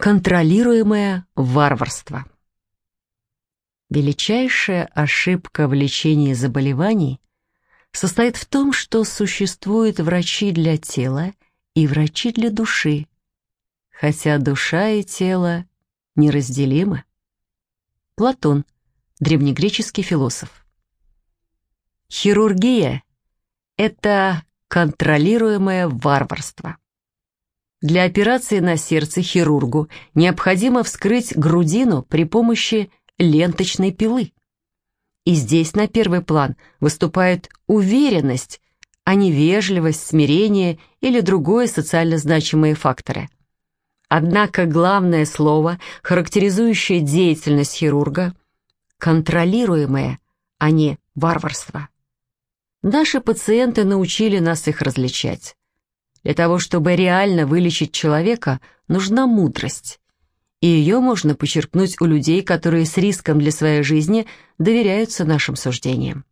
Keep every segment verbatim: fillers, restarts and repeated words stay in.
Контролируемое варварство. Величайшая ошибка в лечении заболеваний состоит в том, что существуют врачи для тела и врачи для души, хотя душа и тело неразделимы. Платон, древнегреческий философ. Хирургия – это контролируемое варварство. Для операции на сердце хирургу необходимо вскрыть грудину при помощи ленточной пилы. И здесь на первый план выступает уверенность, а не вежливость, смирение или другие социально значимые факторы. Однако главное слово, характеризующее деятельность хирурга – контролируемое, а не варварство. Наши пациенты научили нас их различать. Для того, чтобы реально вылечить человека, нужна мудрость. И ее можно почерпнуть у людей, которые с риском для своей жизни доверяются нашим суждениям.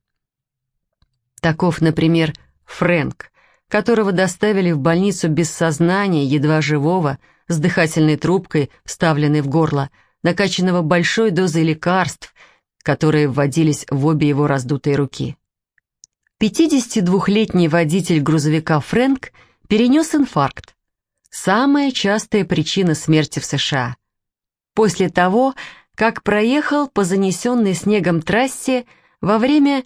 Таков, например, Фрэнк, которого доставили в больницу без сознания, едва живого, с дыхательной трубкой, вставленной в горло, накачанного большой дозой лекарств, которые вводились в обе его раздутые руки. пятидесятидвухлетний водитель грузовика Фрэнк перенес инфаркт. Самая частая причина смерти в США. После того, как проехал по занесенной снегом трассе во время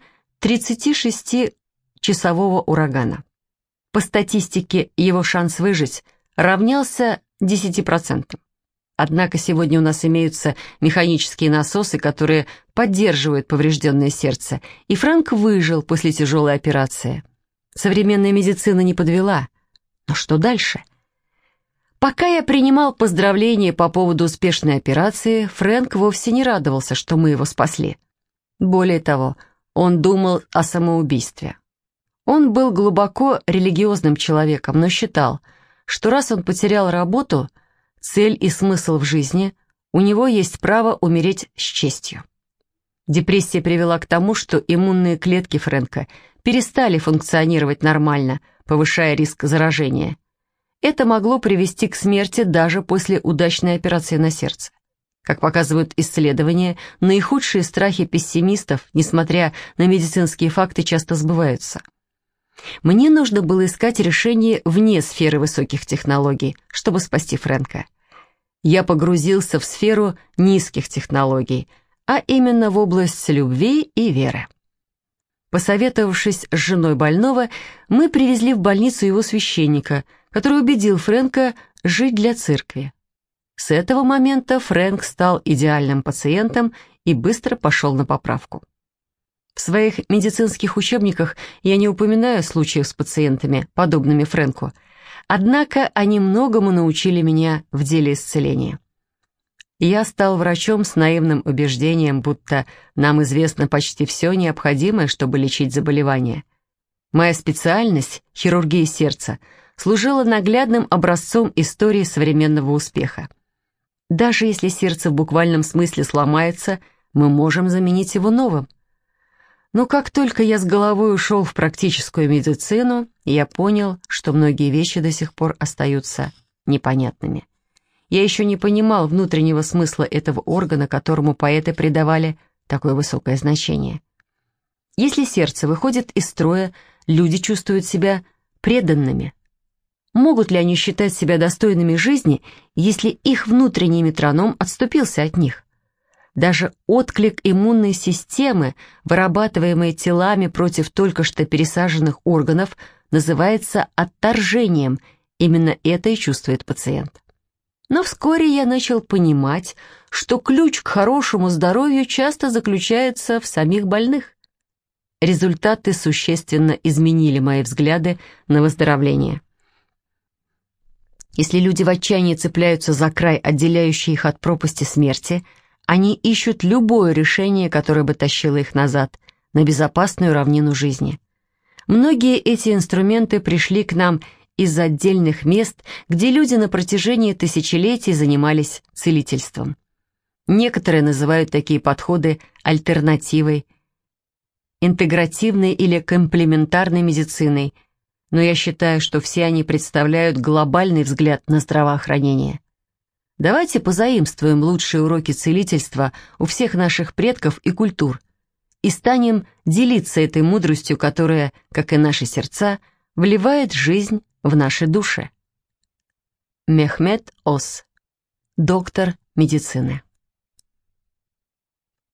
тридцатишестичасового урагана. По статистике, его шанс выжить равнялся десяти процентам. Однако сегодня у нас имеются механические насосы, которые поддерживают поврежденное сердце, и Фрэнк выжил после тяжелой операции. Современная медицина не подвела. Но что дальше? Пока я принимал поздравления по поводу успешной операции, Фрэнк вовсе не радовался, что мы его спасли. Более того, он думал о самоубийстве. Он был глубоко религиозным человеком, но считал, что раз он потерял работу, цель и смысл в жизни, у него есть право умереть с честью. Депрессия привела к тому, что иммунные клетки Фрэнка перестали функционировать нормально, повышая риск заражения. Это могло привести к смерти даже после удачной операции на сердце. Как показывают исследования, наихудшие страхи пессимистов, несмотря на медицинские факты, часто сбываются. Мне нужно было искать решение вне сферы высоких технологий, чтобы спасти Фрэнка. Я погрузился в сферу низких технологий, а именно в область любви и веры. Посоветовавшись с женой больного, мы привезли в больницу его священника, который убедил Фрэнка жить для церкви. С этого момента Фрэнк стал идеальным пациентом и быстро пошел на поправку. В своих медицинских учебниках я не упоминаю случаев с пациентами, подобными Фрэнку, однако они многому научили меня в деле исцеления. Я стал врачом с наивным убеждением, будто нам известно почти все необходимое, чтобы лечить заболевания. Моя специальность, хирургия сердца, служила наглядным образцом истории современного успеха. Даже если сердце в буквальном смысле сломается, мы можем заменить его новым. Но как только я с головой ушел в практическую медицину, я понял, что многие вещи до сих пор остаются непонятными. Я еще не понимал внутреннего смысла этого органа, которому поэты придавали такое высокое значение. Если сердце выходит из строя, люди чувствуют себя преданными. Могут ли они считать себя достойными жизни, если их внутренний метроном отступился от них? Даже отклик иммунной системы, вырабатываемый телами против только что пересаженных органов, называется отторжением. Именно это и чувствует пациент. Но вскоре я начал понимать, что ключ к хорошему здоровью часто заключается в самих больных. Результаты существенно изменили мои взгляды на выздоровление. Если люди в отчаянии цепляются за край, отделяющий их от пропасти смерти, они ищут любое решение, которое бы тащило их назад, на безопасную равнину жизни. Многие эти инструменты пришли к нам из отдельных мест, где люди на протяжении тысячелетий занимались целительством. Некоторые называют такие подходы альтернативой, интегративной или комплементарной медициной, но я считаю, что все они представляют глобальный взгляд на здравоохранение. Давайте позаимствуем лучшие уроки целительства у всех наших предков и культур и станем делиться этой мудростью, которая, как и наши сердца, вливает жизнь в наши души. Мехмед Оз, доктор медицины.